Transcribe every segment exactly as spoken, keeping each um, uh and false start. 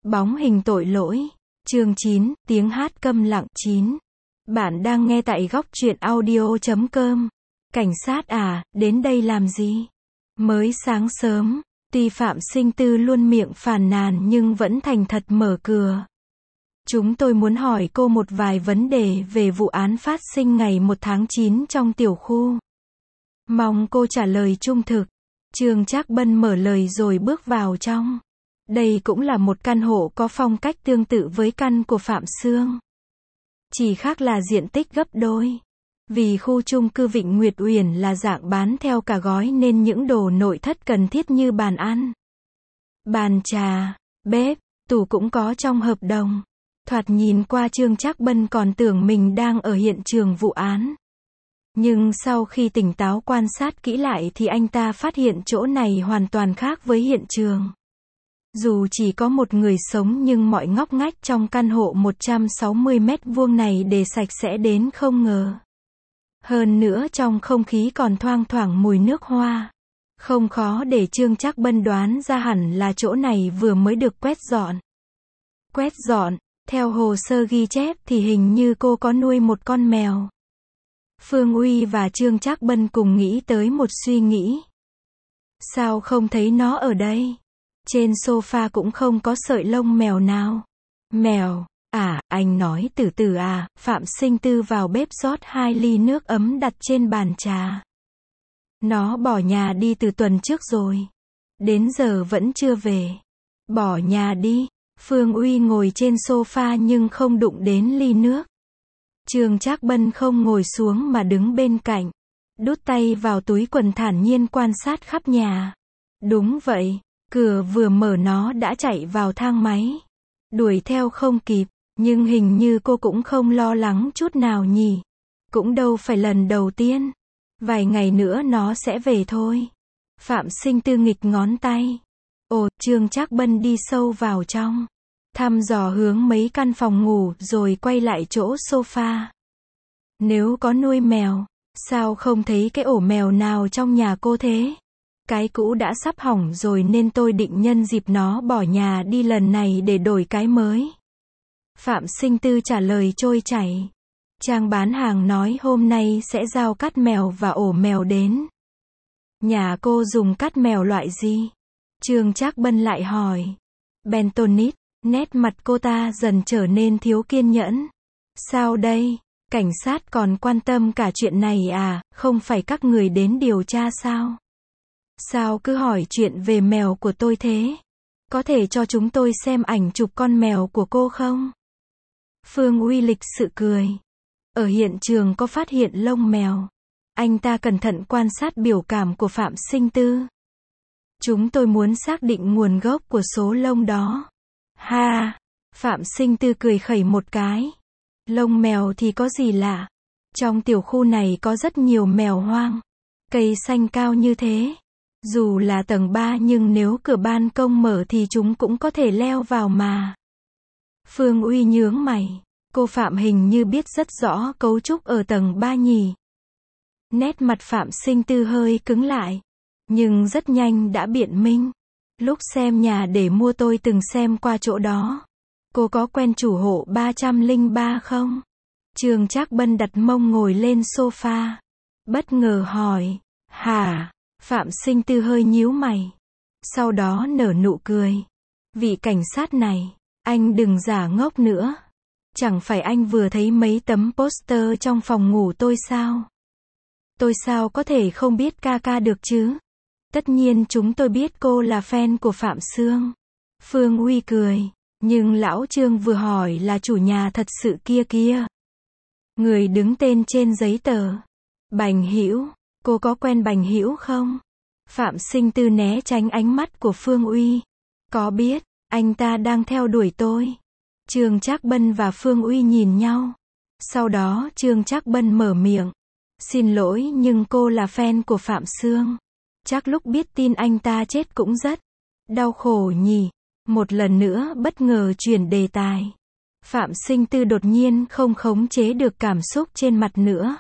Bóng hình tội lỗi. Chương chín, tiếng hát câm lặng. chín. Bạn đang nghe tại góc truyện audio chấm com. Cảnh sát à, đến đây làm gì? Mới sáng sớm, tuy Phạm Sinh Tư luôn miệng phàn nàn nhưng vẫn thành thật mở cửa. Chúng tôi muốn hỏi cô một vài vấn đề về vụ án phát sinh ngày một tháng chín trong tiểu khu. Mong cô trả lời trung thực. Trương Trác Bân mở lời rồi bước vào trong. Đây cũng là một căn hộ có phong cách tương tự với căn của Phạm Sương. Chỉ khác là diện tích gấp đôi. Vì khu chung cư Vịnh Nguyệt Uyển là dạng bán theo cả gói nên những đồ nội thất cần thiết như bàn ăn, bàn trà, bếp, tủ cũng có trong hợp đồng. Thoạt nhìn qua Trương Trác Bân còn tưởng mình đang ở hiện trường vụ án. Nhưng sau khi tỉnh táo quan sát kỹ lại thì anh ta phát hiện chỗ này hoàn toàn khác với hiện trường. Dù chỉ có một người sống nhưng mọi ngóc ngách trong căn hộ một trăm sáu mươi mét vuông này để sạch sẽ đến không ngờ. Hơn nữa trong không khí còn thoang thoảng mùi nước hoa. Không khó để Trương Trác Bân đoán ra hẳn là chỗ này vừa mới được quét dọn. Quét dọn, theo hồ sơ ghi chép thì hình như cô có nuôi một con mèo. Phương Uy và Trương Trác Bân cùng nghĩ tới một suy nghĩ. Sao không thấy nó ở đây? Trên sofa cũng không có sợi lông mèo nào. Mèo, à, anh nói từ từ à, Phạm Sinh Tư vào bếp rót hai ly nước ấm đặt trên bàn trà. Nó bỏ nhà đi từ tuần trước rồi. Đến giờ vẫn chưa về. Bỏ nhà đi. Phương Uy ngồi trên sofa nhưng không đụng đến ly nước. Trương Trác Bân không ngồi xuống mà đứng bên cạnh. Đút tay vào túi quần thản nhiên quan sát khắp nhà. Đúng vậy. Cửa vừa mở nó đã chạy vào thang máy. Đuổi theo không kịp, nhưng hình như cô cũng không lo lắng chút nào nhỉ. Cũng đâu phải lần đầu tiên. Vài ngày nữa nó sẽ về thôi. Phạm Sinh Tư nghịch ngón tay. Ồ, Trương Trác Bân đi sâu vào trong. Thăm dò hướng mấy căn phòng ngủ rồi quay lại chỗ sofa. Nếu có nuôi mèo, sao không thấy cái ổ mèo nào trong nhà cô thế? Cái cũ đã sắp hỏng rồi nên tôi định nhân dịp nó bỏ nhà đi lần này để đổi cái mới. Phạm Sinh Tư trả lời trôi chảy. Trang bán hàng nói hôm nay sẽ giao cắt mèo và ổ mèo đến. Nhà cô dùng cắt mèo loại gì? Trương Trác Bân lại hỏi. Bentonite. Nét mặt cô ta dần trở nên thiếu kiên nhẫn. Sao đây? Cảnh sát còn quan tâm cả chuyện này à, không phải các người đến điều tra sao? Sao cứ hỏi chuyện về mèo của tôi thế? Có thể cho chúng tôi xem ảnh chụp con mèo của cô không? Phương Uy lịch sự cười. Ở hiện trường có phát hiện lông mèo. Anh ta cẩn thận quan sát biểu cảm của Phạm Sinh Tư. Chúng tôi muốn xác định nguồn gốc của số lông đó. Ha! Phạm Sinh Tư cười khẩy một cái. Lông mèo thì có gì lạ? Trong tiểu khu này có rất nhiều mèo hoang. Cây xanh cao như thế. Dù là tầng ba nhưng nếu cửa ban công mở thì chúng cũng có thể leo vào mà. Phương Uy nhướng mày. Cô Phạm hình như biết rất rõ cấu trúc ở tầng ba nhỉ. Nét mặt Phạm Sinh Tư hơi cứng lại. Nhưng rất nhanh đã biện minh. Lúc xem nhà để mua tôi từng xem qua chỗ đó. Cô có quen chủ hộ ba trăm lẻ ba không? Trương Trác Bân đặt mông ngồi lên sofa. Bất ngờ hỏi. Hả? Phạm Sinh Tư hơi nhíu mày. Sau đó nở nụ cười. Vị cảnh sát này, anh đừng giả ngốc nữa. Chẳng phải anh vừa thấy mấy tấm poster trong phòng ngủ tôi sao? Tôi sao có thể không biết ca ca được chứ? Tất nhiên chúng tôi biết cô là fan của Phạm Sương. Phương Uy cười. Nhưng lão Trương vừa hỏi là chủ nhà thật sự kia kia. Người đứng tên trên giấy tờ. Bành Hữu. Cô có quen Bành Hữu không? Phạm Sinh Tư né tránh ánh mắt của Phương Uy. Có biết, anh ta đang theo đuổi tôi. Trương Trác Bân và Phương Uy nhìn nhau. Sau đó Trương Trác Bân mở miệng. Xin lỗi nhưng cô là fan của Phạm Sương. Chắc lúc biết tin anh ta chết cũng rất đau khổ nhỉ. Một lần nữa bất ngờ chuyển đề tài. Phạm Sinh Tư đột nhiên không khống chế được cảm xúc trên mặt nữa.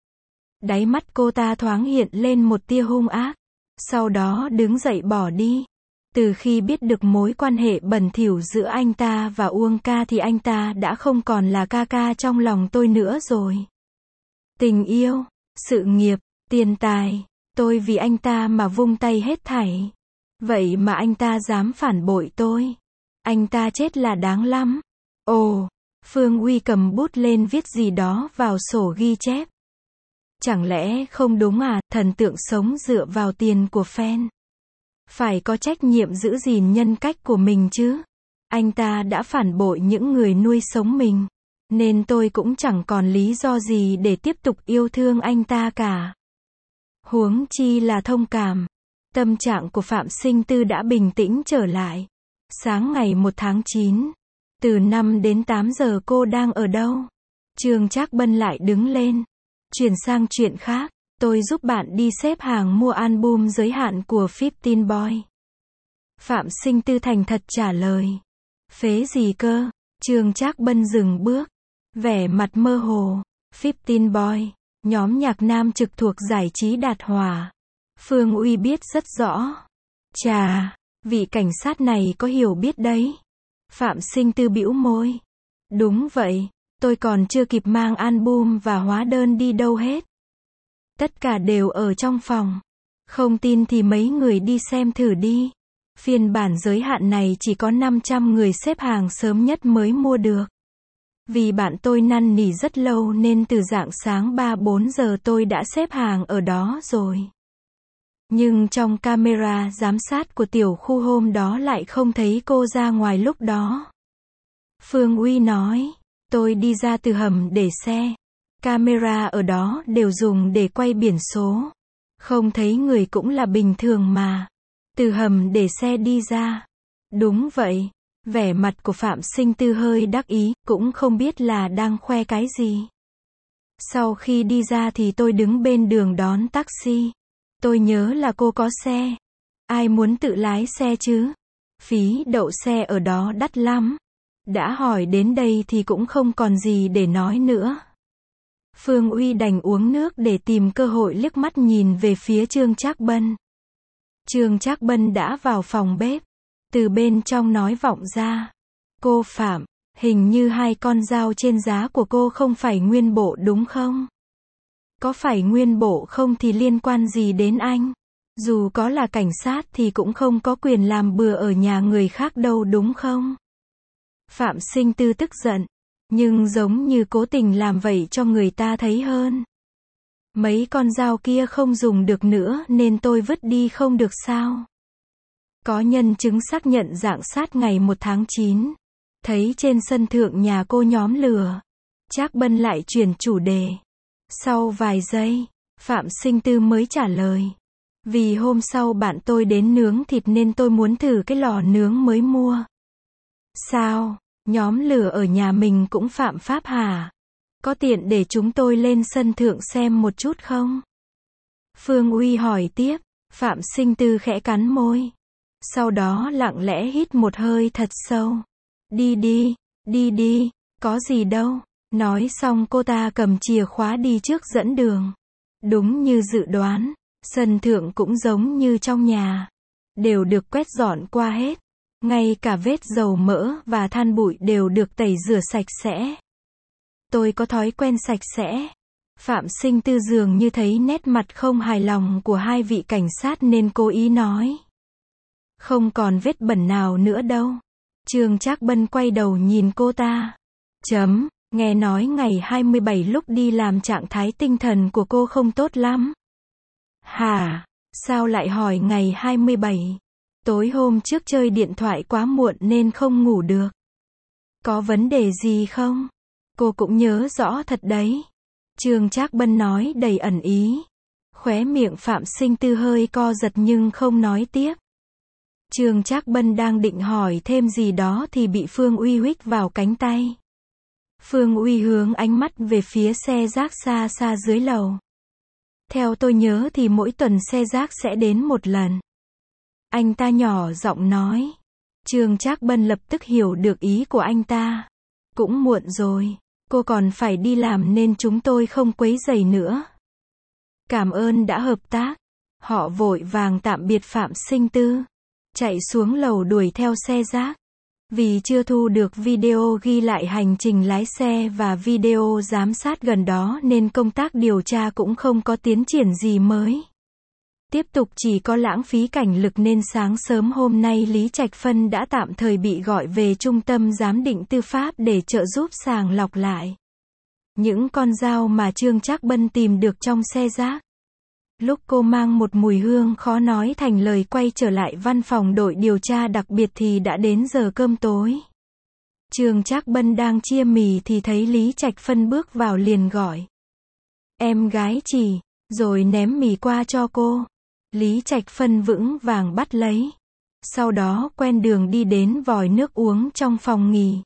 Đáy mắt cô ta thoáng hiện lên một tia hung ác. Sau đó đứng dậy bỏ đi. Từ khi biết được mối quan hệ bẩn thỉu giữa anh ta và Uông ca thì anh ta đã không còn là ca ca trong lòng tôi nữa rồi. Tình yêu, sự nghiệp, tiền tài, tôi vì anh ta mà vung tay hết thảy. Vậy mà anh ta dám phản bội tôi. Anh ta chết là đáng lắm. Ồ, Phương Uy cầm bút lên viết gì đó vào sổ ghi chép. Chẳng lẽ không đúng à, thần tượng sống dựa vào tiền của fan. Phải có trách nhiệm giữ gìn nhân cách của mình chứ. Anh ta đã phản bội những người nuôi sống mình. Nên tôi cũng chẳng còn lý do gì để tiếp tục yêu thương anh ta cả. Huống chi là thông cảm. Tâm trạng của Phạm Sinh Tư đã bình tĩnh trở lại. Sáng ngày một tháng chín, từ năm đến tám giờ cô đang ở đâu? Trương Trác Bân lại đứng lên. Chuyển sang chuyện khác, tôi giúp bạn đi xếp hàng mua album giới hạn của Fifteen Boy. Phạm Sinh Tư thành thật trả lời. Phế gì cơ? Trương Trác Bân dừng bước. Vẻ mặt mơ hồ. Fifteen Boy, nhóm nhạc nam trực thuộc giải trí Đạt Hòa. Phương Uy biết rất rõ. Chà, vị cảnh sát này có hiểu biết đấy. Phạm Sinh Tư bĩu môi. Đúng vậy, tôi còn chưa kịp mang album và hóa đơn đi đâu hết. Tất cả đều ở trong phòng. Không tin thì mấy người đi xem thử đi. Phiên bản giới hạn này chỉ có năm trăm người xếp hàng sớm nhất mới mua được. Vì bạn tôi năn nỉ rất lâu nên từ rạng sáng ba bốn giờ tôi đã xếp hàng ở đó rồi. Nhưng trong camera giám sát của tiểu khu hôm đó lại không thấy cô ra ngoài lúc đó. Phương Uy nói, tôi đi ra từ hầm để xe. Camera ở đó đều dùng để quay biển số. Không thấy người cũng là bình thường mà. Từ hầm để xe đi ra. Đúng vậy. Vẻ mặt của Phạm Sinh Tư hơi đắc ý, cũng không biết là đang khoe cái gì. Sau khi đi ra thì tôi đứng bên đường đón taxi. Tôi nhớ là cô có xe. Ai muốn tự lái xe chứ? Phí đậu xe ở đó đắt lắm. Đã hỏi đến đây thì cũng không còn gì để nói nữa. Phương Uy đành uống nước để tìm cơ hội liếc mắt nhìn về phía Trương Trác Bân. Trương Trác Bân đã vào phòng bếp. Từ bên trong nói vọng ra. Cô Phạm, hình như hai con dao trên giá của cô không phải nguyên bộ đúng không? Có phải nguyên bộ không thì liên quan gì đến anh? Dù có là cảnh sát thì cũng không có quyền làm bừa ở nhà người khác đâu đúng không? Phạm Sinh Tư tức giận. Nhưng giống như cố tình làm vậy cho người ta thấy hơn. Mấy con dao kia không dùng được nữa nên tôi vứt đi không được sao? Có nhân chứng xác nhận rạng sát ngày một tháng chín. Thấy trên sân thượng nhà cô nhóm lửa. Trác Bân lại chuyển chủ đề. Sau vài giây, Phạm Sinh Tư mới trả lời. Vì hôm sau bạn tôi đến nướng thịt nên tôi muốn thử cái lò nướng mới mua. Sao? Nhóm lửa ở nhà mình cũng phạm pháp hả? Có tiện để chúng tôi lên sân thượng xem một chút không? Phương Uy hỏi tiếp. Phạm Sinh Tư khẽ cắn môi. Sau đó lặng lẽ hít một hơi thật sâu. Đi đi, đi đi, có gì đâu. Nói xong cô ta cầm chìa khóa đi trước dẫn đường. Đúng như dự đoán, sân thượng cũng giống như trong nhà. Đều được quét dọn qua hết. Ngay cả vết dầu mỡ và than bụi đều được tẩy rửa sạch sẽ. Tôi có thói quen sạch sẽ. Phạm Sinh Tư dường như thấy nét mặt không hài lòng của hai vị cảnh sát nên cố ý nói. Không còn vết bẩn nào nữa đâu. Trương Trác Bân quay đầu nhìn cô ta. Chấm, nghe nói ngày hai mươi bảy lúc đi làm trạng thái tinh thần của cô không tốt lắm. Hả? Sao lại hỏi ngày hai mươi bảy? Tối hôm trước chơi điện thoại quá muộn nên không ngủ được. Có vấn đề gì không? Cô cũng nhớ rõ thật đấy. Trương Trác Bân nói đầy ẩn ý. Khóe miệng Phạm Sinh Tư hơi co giật nhưng không nói tiếp. Trương Trác Bân đang định hỏi thêm gì đó thì bị Phương Uy huých vào cánh tay. Phương Uy hướng ánh mắt về phía xe rác xa xa dưới lầu. Theo tôi nhớ thì mỗi tuần xe rác sẽ đến một lần. Anh ta nhỏ giọng nói. Trương Trác Bân lập tức hiểu được ý của anh ta. Cũng muộn rồi, cô còn phải đi làm nên chúng tôi không quấy rầy nữa. Cảm ơn đã hợp tác. Họ vội vàng tạm biệt Phạm Sinh Tư. chạy xuống lầu đuổi theo xe rác. Vì chưa thu được video ghi lại hành trình lái xe và video giám sát gần đó nên công tác điều tra cũng không có tiến triển gì mới. Tiếp tục chỉ có lãng phí cảnh lực nên sáng sớm hôm nay Lý Trạch Phân đã tạm thời bị gọi về trung tâm giám định tư pháp để trợ giúp sàng lọc lại những con dao mà Trương Trác Bân tìm được trong xe rác. Lúc cô mang một mùi hương khó nói thành lời quay trở lại văn phòng đội điều tra đặc biệt thì đã đến giờ cơm tối. Trương Trác Bân đang chia mì thì thấy Lý Trạch Phân bước vào liền gọi. Em gái chỉ, rồi ném mì qua cho cô. Lý Trạch Phân vững vàng bắt lấy. Sau đó quen đường đi đến vòi nước uống trong phòng nghỉ.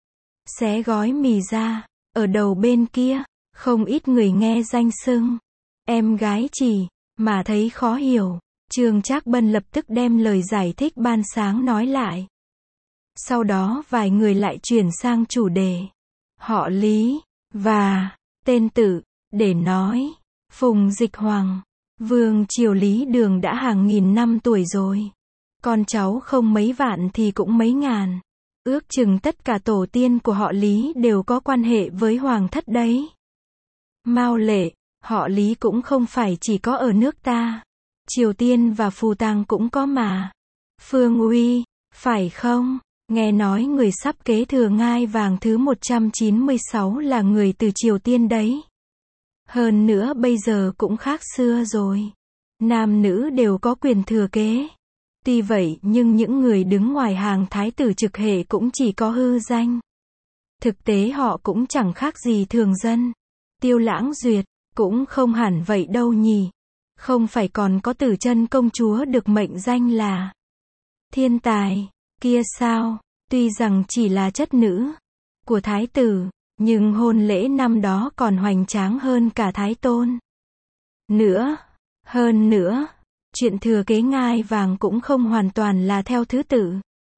Xé gói mì ra, ở đầu bên kia, không ít người nghe danh xưng em gái chỉ, mà thấy khó hiểu. Trương Trác Bân lập tức đem lời giải thích ban sáng nói lại. Sau đó vài người lại chuyển sang chủ đề. Họ Lý, và, tên tự, để nói. Phùng Dịch Hoàng, vương triều Lý Đường đã hàng nghìn năm tuổi rồi. Con cháu không mấy vạn thì cũng mấy ngàn. Ước chừng tất cả tổ tiên của họ Lý đều có quan hệ với hoàng thất đấy. Mao Lệ, họ Lý cũng không phải chỉ có ở nước ta. Triều Tiên và Phù Tang cũng có mà. Phương Uy, phải không? Nghe nói người sắp kế thừa ngai vàng thứ một trăm chín mươi sáu là người từ Triều Tiên đấy. Hơn nữa bây giờ cũng khác xưa rồi. Nam nữ đều có quyền thừa kế. Tuy vậy nhưng những người đứng ngoài hàng thái tử trực hệ cũng chỉ có hư danh. Thực tế họ cũng chẳng khác gì thường dân. Tiêu Lãng Duyệt, cũng không hẳn vậy đâu nhỉ. Không phải còn có Tử Chân công chúa được mệnh danh là thiên tài, kia sao? Tuy rằng chỉ là chất nữ của thái tử, nhưng hôn lễ năm đó còn hoành tráng hơn cả thái tôn. Nữa, hơn nữa, chuyện thừa kế ngai vàng cũng không hoàn toàn là theo thứ tự.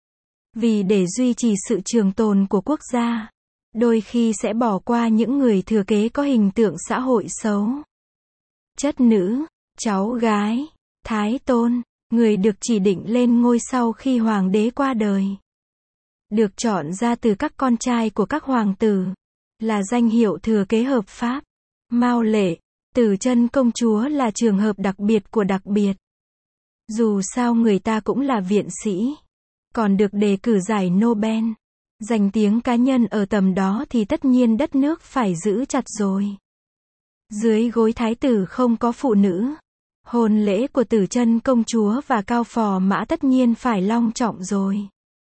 Vì để duy trì sự trường tồn của quốc gia, đôi khi sẽ bỏ qua những người thừa kế có hình tượng xã hội xấu. Chất nữ, cháu gái, thái tôn, người được chỉ định lên ngôi sau khi hoàng đế qua đời. Được chọn ra từ các con trai của các hoàng tử, là danh hiệu thừa kế hợp pháp. Mao Lệ, Tử Chân công chúa là trường hợp đặc biệt của đặc biệt. Dù sao người ta cũng là viện sĩ, còn được đề cử giải Nobel. Danh tiếng cá nhân ở tầm đó thì tất nhiên đất nước phải giữ chặt rồi. Dưới gối thái tử không có phụ nữ. Hôn lễ của Tử Chân công chúa và Cao Phò Mã tất nhiên phải long trọng rồi.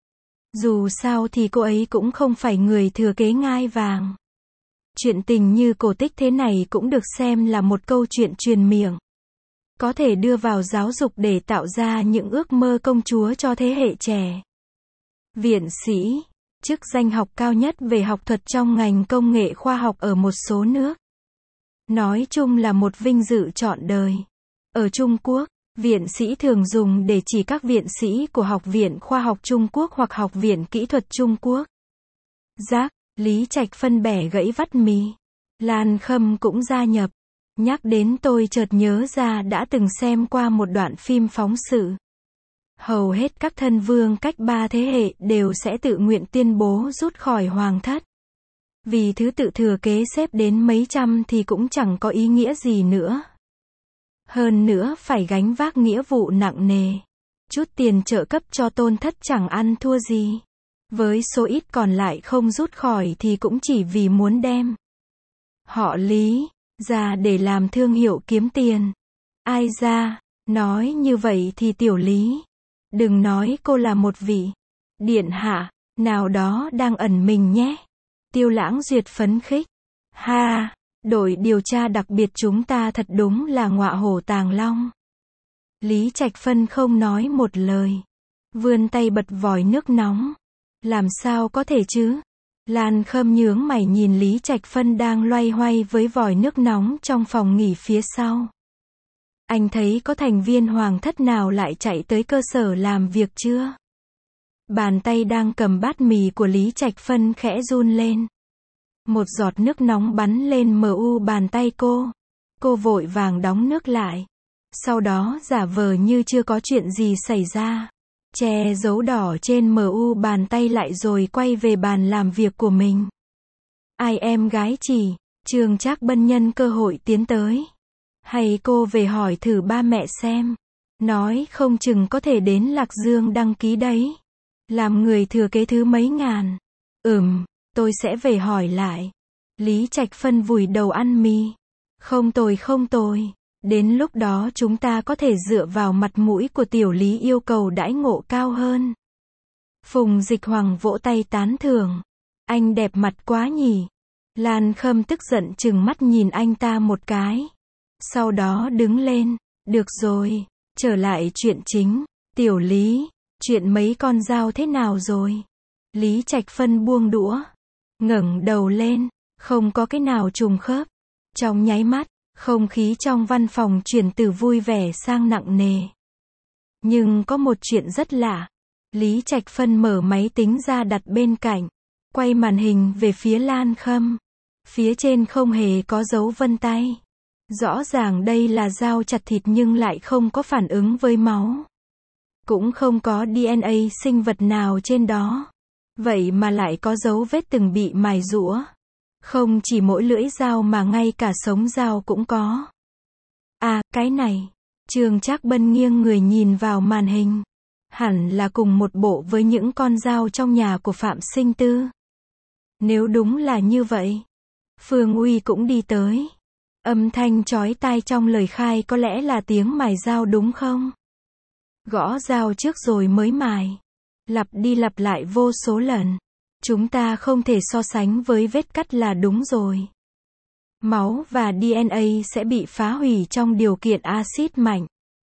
Dù sao thì cô ấy cũng không phải người thừa kế ngai vàng. Chuyện tình như cổ tích thế này cũng được xem là một câu chuyện truyền miệng. Có thể đưa vào giáo dục để tạo ra những ước mơ công chúa cho thế hệ trẻ. Viện sĩ, chức danh học cao nhất về học thuật trong ngành công nghệ khoa học ở một số nước. Nói chung là một vinh dự trọn đời. Ở Trung Quốc, viện sĩ thường dùng để chỉ các viện sĩ của Học viện Khoa học Trung Quốc hoặc Học viện Kỹ thuật Trung Quốc. Giác, Lý Trạch Phân bẻ gãy vắt mì. Lan Khâm cũng gia nhập. Nhắc đến tôi chợt nhớ ra đã từng xem qua một đoạn phim phóng sự. Hầu hết các thân vương cách ba thế hệ đều sẽ tự nguyện tuyên bố rút khỏi hoàng thất. Vì thứ tự thừa kế xếp đến mấy trăm thì cũng chẳng có ý nghĩa gì nữa. Hơn nữa phải gánh vác nghĩa vụ nặng nề. Chút tiền trợ cấp cho tôn thất chẳng ăn thua gì. Với số ít còn lại không rút khỏi thì cũng chỉ vì muốn đem họ Lý ra để làm thương hiệu kiếm tiền. Ai ra, nói như vậy thì tiểu Lý, đừng nói cô là một vị điện hạ nào đó đang ẩn mình nhé. Tiêu Lãng Duyệt phấn khích. Ha, đội điều tra đặc biệt chúng ta thật đúng là ngọa hổ tàng long. Lý Trạch Phân không nói một lời. Vươn tay bật vòi nước nóng. Làm sao có thể chứ? Lan Khâm nhướng mày nhìn Lý Trạch Phân đang loay hoay với vòi nước nóng trong phòng nghỉ phía sau. Anh thấy có thành viên hoàng thất nào lại chạy tới cơ sở làm việc chưa? Bàn tay đang cầm bát mì của Lý Trạch Phân khẽ run lên. Một giọt nước nóng bắn lên mờ u bàn tay cô. Cô vội vàng đóng nước lại. Sau đó giả vờ như chưa có chuyện gì xảy ra. che dấu đỏ trên em u bàn tay lại rồi quay về bàn làm việc của mình. Ai em gái chỉ, Trương Trác Bân nhân cơ hội tiến tới. Hay cô về hỏi thử ba mẹ xem. Nói không chừng có thể đến Lạc Dương đăng ký đấy. Làm người thừa kế thứ mấy ngàn. Ừm, tôi sẽ về hỏi lại. Lý Trạch Phân vùi đầu ăn mì. Không tồi không tồi. Đến lúc đó chúng ta có thể dựa vào mặt mũi của tiểu Lý yêu cầu đãi ngộ cao hơn. Phùng Dịch Hoàng vỗ tay tán thưởng. Anh đẹp mặt quá nhỉ. Lan Khâm tức giận chừng mắt nhìn anh ta một cái. Sau đó đứng lên. Được rồi, trở lại chuyện chính. Tiểu Lý, chuyện mấy con dao thế nào rồi? Lý Trạch Phân buông đũa. Ngẩng đầu lên, không có cái nào trùng khớp. Trong nháy mắt, không khí trong văn phòng chuyển từ vui vẻ sang nặng nề. Nhưng có một chuyện rất lạ. Lý Trạch Phân mở máy tính ra đặt bên cạnh. Quay màn hình về phía Lan Khâm. Phía trên không hề có dấu vân tay. Rõ ràng đây là dao chặt thịt nhưng lại không có phản ứng với máu. Cũng không có đê en a sinh vật nào trên đó. Vậy mà lại có dấu vết từng bị mài rũa. Không chỉ mỗi lưỡi dao mà ngay cả sống dao cũng có. À, cái này. Trương Trác Bân nghiêng người nhìn vào màn hình. Hẳn là cùng một bộ với những con dao trong nhà của Phạm Sinh Tư. Nếu đúng là như vậy, Phương Uy cũng đi tới. Âm thanh chói tai trong lời khai có lẽ là tiếng mài dao đúng không? Gõ dao trước rồi mới mài. Lặp đi lặp lại vô số lần. Chúng ta không thể so sánh với vết cắt là đúng rồi. Máu và đê en a sẽ bị phá hủy trong điều kiện axit mạnh.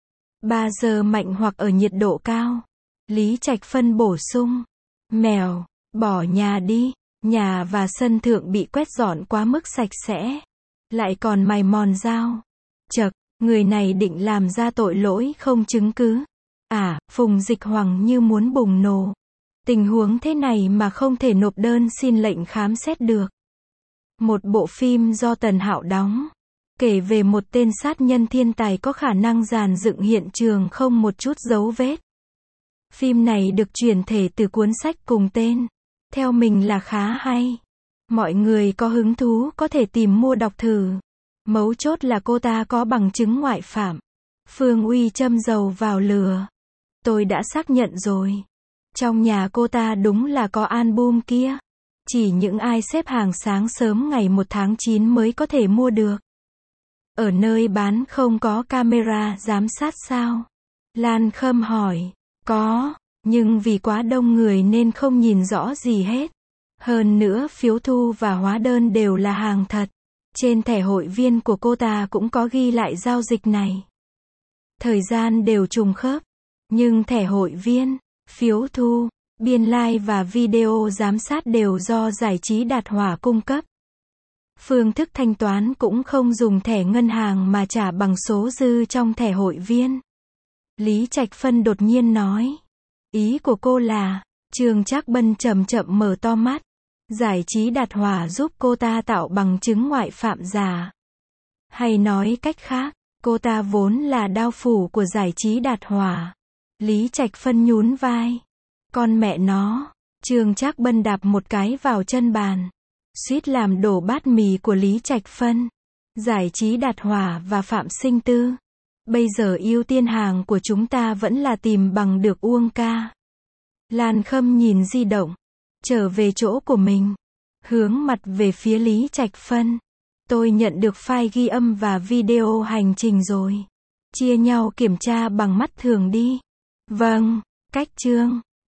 ba giờ mạnh hoặc ở nhiệt độ cao. Lý Trạch Phân bổ sung. Mèo, bỏ nhà đi. Nhà và sân thượng bị quét dọn quá mức sạch sẽ. Lại còn mài mòn dao. Chậc, người này định làm ra tội lỗi không chứng cứ. À, Phùng Dịch Hoàng như muốn bùng nổ. Tình huống thế này mà không thể nộp đơn xin lệnh khám xét được. Một bộ phim do Tần Hạo đóng. Kể về một tên sát nhân thiên tài có khả năng dàn dựng hiện trường không một chút dấu vết. Phim này được chuyển thể từ cuốn sách cùng tên. Theo mình là khá hay. Mọi người có hứng thú có thể tìm mua đọc thử. Mấu chốt là cô ta có bằng chứng ngoại phạm. Phương Uy châm dầu vào lửa. Tôi đã xác nhận rồi. Trong nhà cô ta đúng là có album kia. Chỉ những ai xếp hàng sáng sớm ngày một tháng chín mới có thể mua được. Ở nơi bán không có camera giám sát sao? Lan Khâm hỏi. Có, nhưng vì quá đông người nên không nhìn rõ gì hết. Hơn nữa phiếu thu và hóa đơn đều là hàng thật. Trên thẻ hội viên của cô ta cũng có ghi lại giao dịch này. Thời gian đều trùng khớp. Nhưng thẻ hội viên, phiếu thu, biên like và video giám sát đều do Giải trí Đạt Hỏa cung cấp. Phương thức thanh toán cũng không dùng thẻ ngân hàng mà trả bằng số dư trong thẻ hội viên. Lý Trạch Phân đột nhiên nói. Ý của cô là, Trương Trác Bân chậm chậm mở to mắt. Giải trí Đạt Hỏa giúp cô ta tạo bằng chứng ngoại phạm giả. Hay nói cách khác, cô ta vốn là đao phủ của Giải trí Đạt Hỏa. Lý Trạch Phân nhún vai. Con mẹ nó, Trương Trác Bân đạp một cái vào chân bàn. Suýt làm đổ bát mì của Lý Trạch Phân. Giải trí Đạt Hỏa và Phạm Sinh Tư. Bây giờ ưu tiên hàng của chúng ta vẫn là tìm bằng được Uông ca. Lan Khâm nhìn di động. Trở về chỗ của mình. Hướng mặt về phía Lý Trạch Phân. Tôi nhận được file ghi âm và video hành trình rồi. Chia nhau kiểm tra bằng mắt thường đi. Vâng, cách Trương.